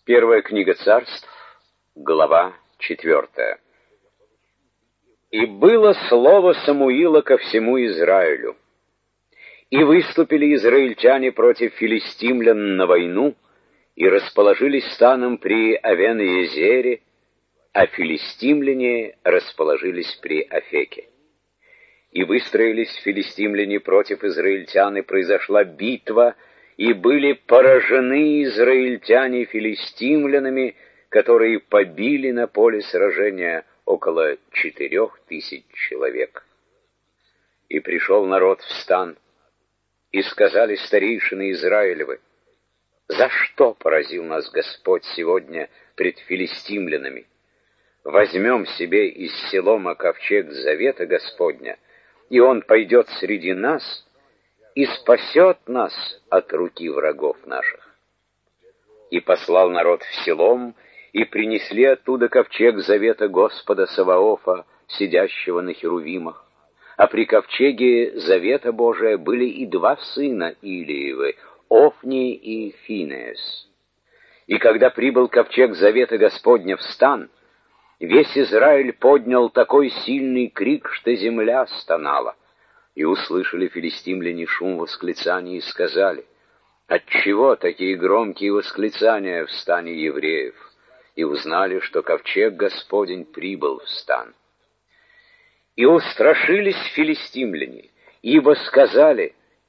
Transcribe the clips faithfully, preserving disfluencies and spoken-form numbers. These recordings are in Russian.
Первая книга Царств, глава четвертая. «И было слово Самуила ко всему Израилю. И выступили израильтяне против филистимлян на войну, и расположились станом при Авен-Езере, а филистимляне расположились при Афеке. И выстроились филистимляне против израильтян, и произошла битва, и были поражены израильтяне филистимлянами, которые побили на поле сражения около четырех тысяч человек. И пришел народ в стан, и сказали старейшины Израилевы: «За что поразил нас Господь сегодня пред филистимлянами? Возьмем себе из Силома ковчег завета Господня, и он пойдет среди нас и спасет нас от руки врагов наших». И послал народ в Силом, и принесли оттуда ковчег завета Господа Саваофа, сидящего на херувимах. А при ковчеге завета Божия были и два сына Илиевы, Офни и Финеас. И когда прибыл ковчег завета Господня в стан, весь Израиль поднял такой сильный крик, что земля стонала. И услышали филистимляне шум восклицаний и сказали: «Отчего такие громкие восклицания в стане евреев?» И узнали, что ковчег Господень прибыл в стан. И устрашились филистимляне, ибо сказали: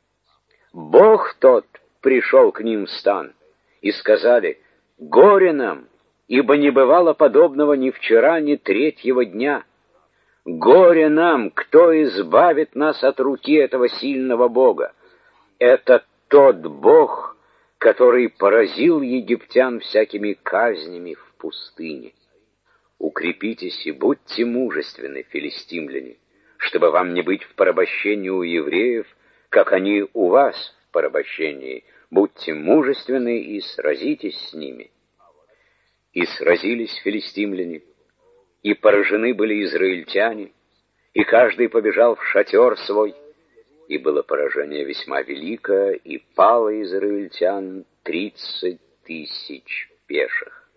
«Бог тот пришел к ним в стан». И сказали: «Горе нам, ибо не бывало подобного ни вчера, ни третьего дня. Горе нам, кто избавит нас от руки этого сильного Бога? Это тот Бог, который поразил египтян всякими казнями в пустыне. Укрепитесь и будьте мужественны, филистимляне, чтобы вам не быть в порабощении у евреев, как они у вас в порабощении. Будьте мужественны и сразитесь с ними». И сразились филистимляне, и поражены были израильтяне, и каждый побежал в шатер свой, и было поражение весьма великое, и пало израильтян тридцать тысяч пеших.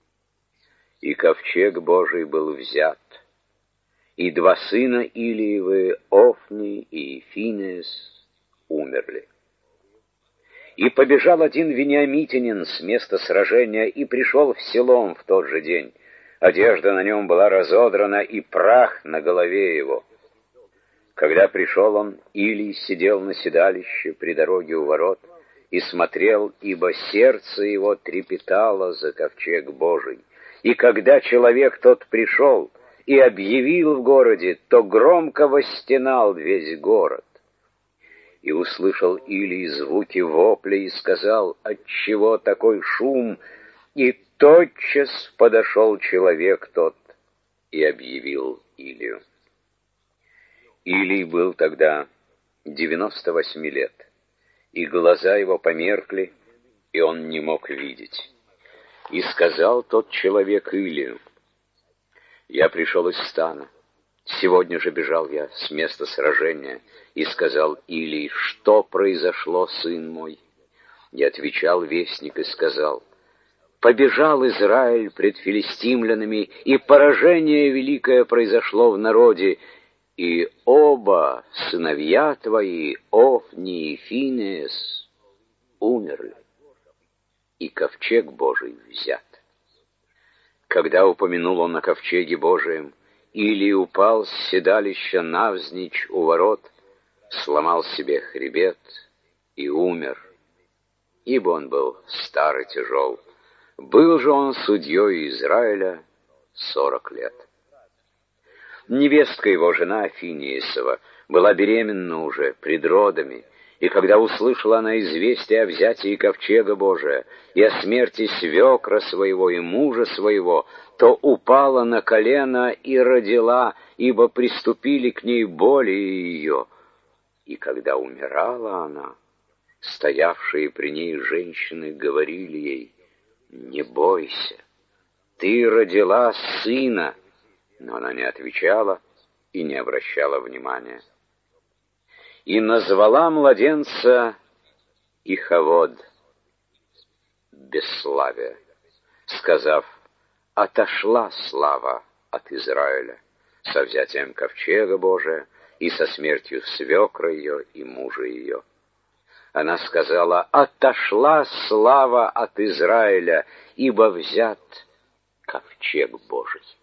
И ковчег Божий был взят, и два сына Илиевы, Офни и Финеас, умерли. И побежал один вениамитянин с места сражения и пришел в Силом в тот же день. Одежда на нем была разодрана, и прах на голове его. Когда пришел он, Илий сидел на седалище при дороге у ворот и смотрел, ибо сердце его трепетало за ковчег Божий. И когда человек тот пришел и объявил в городе, то громко восстенал весь город. И услышал Илий звуки вопля и сказал: «Отчего такой шум?» И тотчас подошел человек тот и объявил Илию. Илий был тогда девяносто восьми лет, и глаза его померкли, и он не мог видеть. И сказал тот человек Илию: «Я пришел из стана. Сегодня же бежал я с места сражения». И сказал Илий: «Что произошло, сын мой?» И отвечал вестник и сказал: «Побежал Израиль пред филистимлянами, и поражение великое произошло в народе, и оба сыновья твои, Офни и Финеас, умерли, и ковчег Божий взят». Когда упомянул он о ковчеге Божием, Илий упал с седалища навзничь у ворот, сломал себе хребет и умер, ибо он был стар и тяжел. Был же он судьей Израиля сорок лет. Невестка его, жена Финеасова, была беременна уже пред родами, и когда услышала она известие о взятии ковчега Божия и о смерти свекра своего и мужа своего, то упала на колено и родила, ибо приступили к ней боли ее. И когда умирала она, стоявшие при ней женщины говорили ей: «Не бойся, ты родила сына». Но она не отвечала и не обращала внимания. И назвала младенца Ихавод, бесславие, сказав: «Отошла слава от Израиля со взятием ковчега Божия и со смертью свекра ее и мужа ее». Она сказала: «Отошла слава от Израиля, ибо взят ковчег Божий».